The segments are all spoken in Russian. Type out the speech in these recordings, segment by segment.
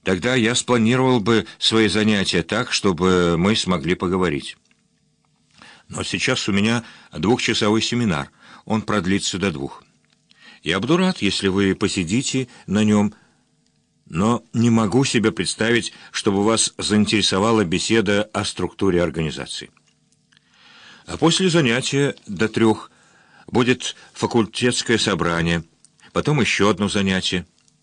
Тогда я спланировал бы свои занятия так, чтобы мы смогли поговорить. Но сейчас у меня 2-часовой семинар. Он продлится до 2. Я буду рад, если вы посидите на нем, но не могу себе представить, чтобы вас заинтересовала беседа о структуре организации. А после занятия до 3 будет факультетское собрание, потом еще одно занятие.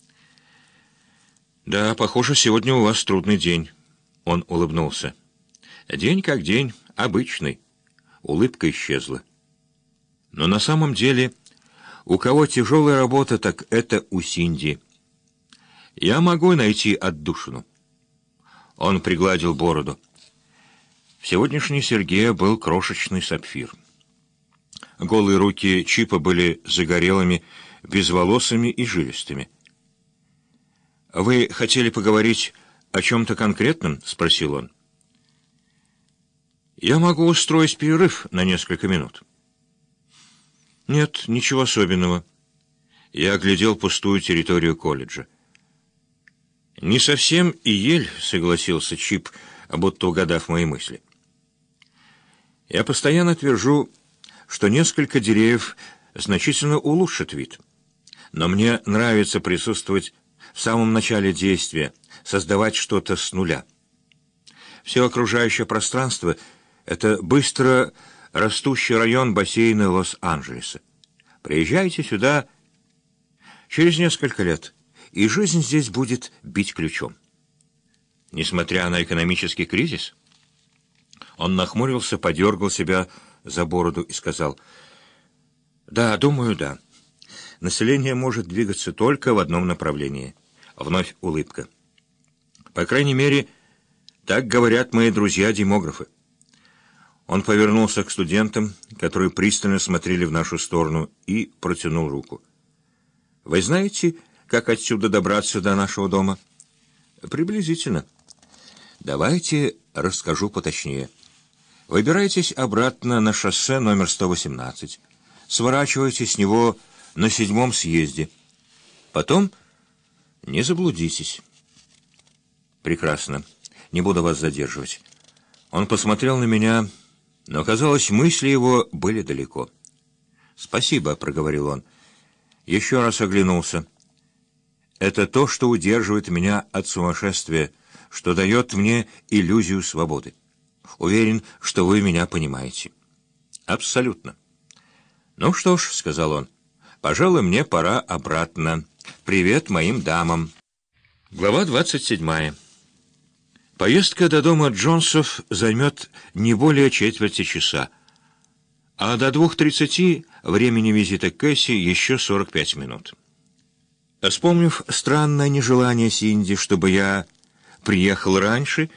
«Да, похоже, сегодня у вас трудный день», — он улыбнулся. «День как день, обычный». Улыбка исчезла. Но на самом деле, у кого тяжелая работа, так это у Синди. Я могу найти отдушину. Он пригладил бороду. В сегодняшней серьге был крошечный сапфир. Голые руки Чипа были загорелыми, безволосыми и жилистыми. «Вы хотели поговорить о чем-то конкретном?» — спросил он. «Я могу устроить перерыв на несколько минут». «Нет, ничего особенного». Я оглядел пустую территорию колледжа. «Не совсем Иель», — согласился Чип, будто угадав мои мысли. «Я постоянно твержу, что несколько деревьев значительно улучшат вид. Но мне нравится присутствовать в самом начале действия, создавать что-то с нуля. Все окружающее пространство — это быстро растущий район бассейна Лос-Анджелеса. Приезжайте сюда через несколько лет, и жизнь здесь будет бить ключом». Несмотря на экономический кризис, он нахмурился, подергал себя за бороду и сказал: «Да, думаю, да. Население может двигаться только в одном направлении». Вновь улыбка. «По крайней мере, так говорят мои друзья-демографы». Он повернулся к студентам, которые пристально смотрели в нашу сторону, и протянул руку. «Вы знаете, как отсюда добраться до нашего дома?» «Приблизительно». «Давайте расскажу поточнее. Выбирайтесь обратно на шоссе номер 118. Сворачивайте с него на 7-м съезде. Потом не заблудитесь». «Прекрасно. Не буду вас задерживать». Он посмотрел на меня, но, казалось, мысли его были далеко. «Спасибо», — проговорил он. Еще раз оглянулся. «Это то, что удерживает меня от сумасшествия, что дает мне иллюзию свободы. Уверен, что вы меня понимаете». «Абсолютно». «Ну что ж», — сказал он, — «пожалуй, мне пора обратно. Привет моим дамам». Глава 27. Поездка до дома Джонсов займет не более четверти часа, а до 2:30 времени визита Кэсси еще 45 минут. Вспомнив странное нежелание Синди, чтобы я приехал раньше,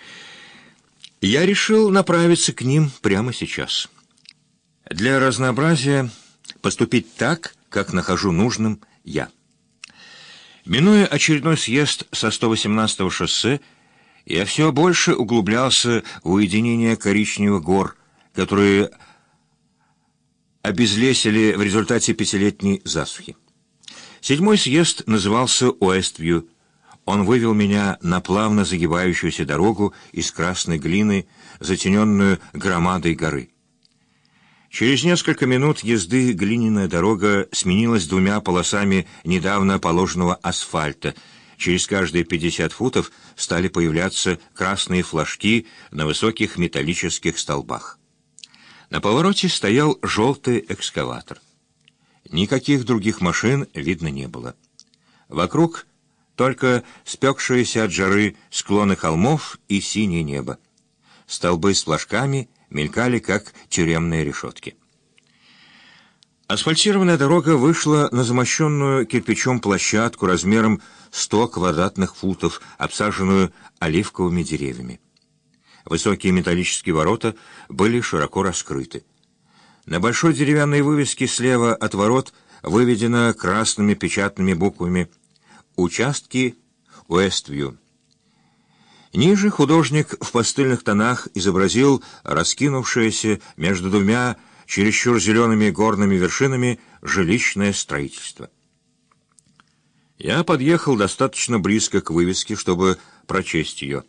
я решил направиться к ним прямо сейчас. Для разнообразия поступить так, как нахожу нужным я. Минуя очередной съезд со 118-го шоссе, я все больше углублялся в уединение коричневых гор, которые обезлесили в результате 5-летней засухи. 7-й съезд назывался Уэствью. Он вывел меня на плавно загибающуюся дорогу из красной глины, затененную громадой горы. Через несколько минут езды глиняная дорога сменилась 2 полосами недавно положенного асфальта. Через каждые 50 футов стали появляться красные флажки на высоких металлических столбах. На повороте стоял желтый экскаватор. Никаких других машин видно не было. Вокруг только спекшиеся от жары склоны холмов и синее небо. Столбы с флажками мелькали, как тюремные решетки. Асфальтированная дорога вышла на замощенную кирпичом площадку размером 100 квадратных футов, обсаженную оливковыми деревьями. Высокие металлические ворота были широко раскрыты. На большой деревянной вывеске слева от ворот выведено красными печатными буквами «Участки Уэствью». Ниже художник в пастельных тонах изобразил раскинувшееся между 2 чересчур зелеными горными вершинами жилищное строительство. Я подъехал достаточно близко к вывеске, чтобы прочесть ее.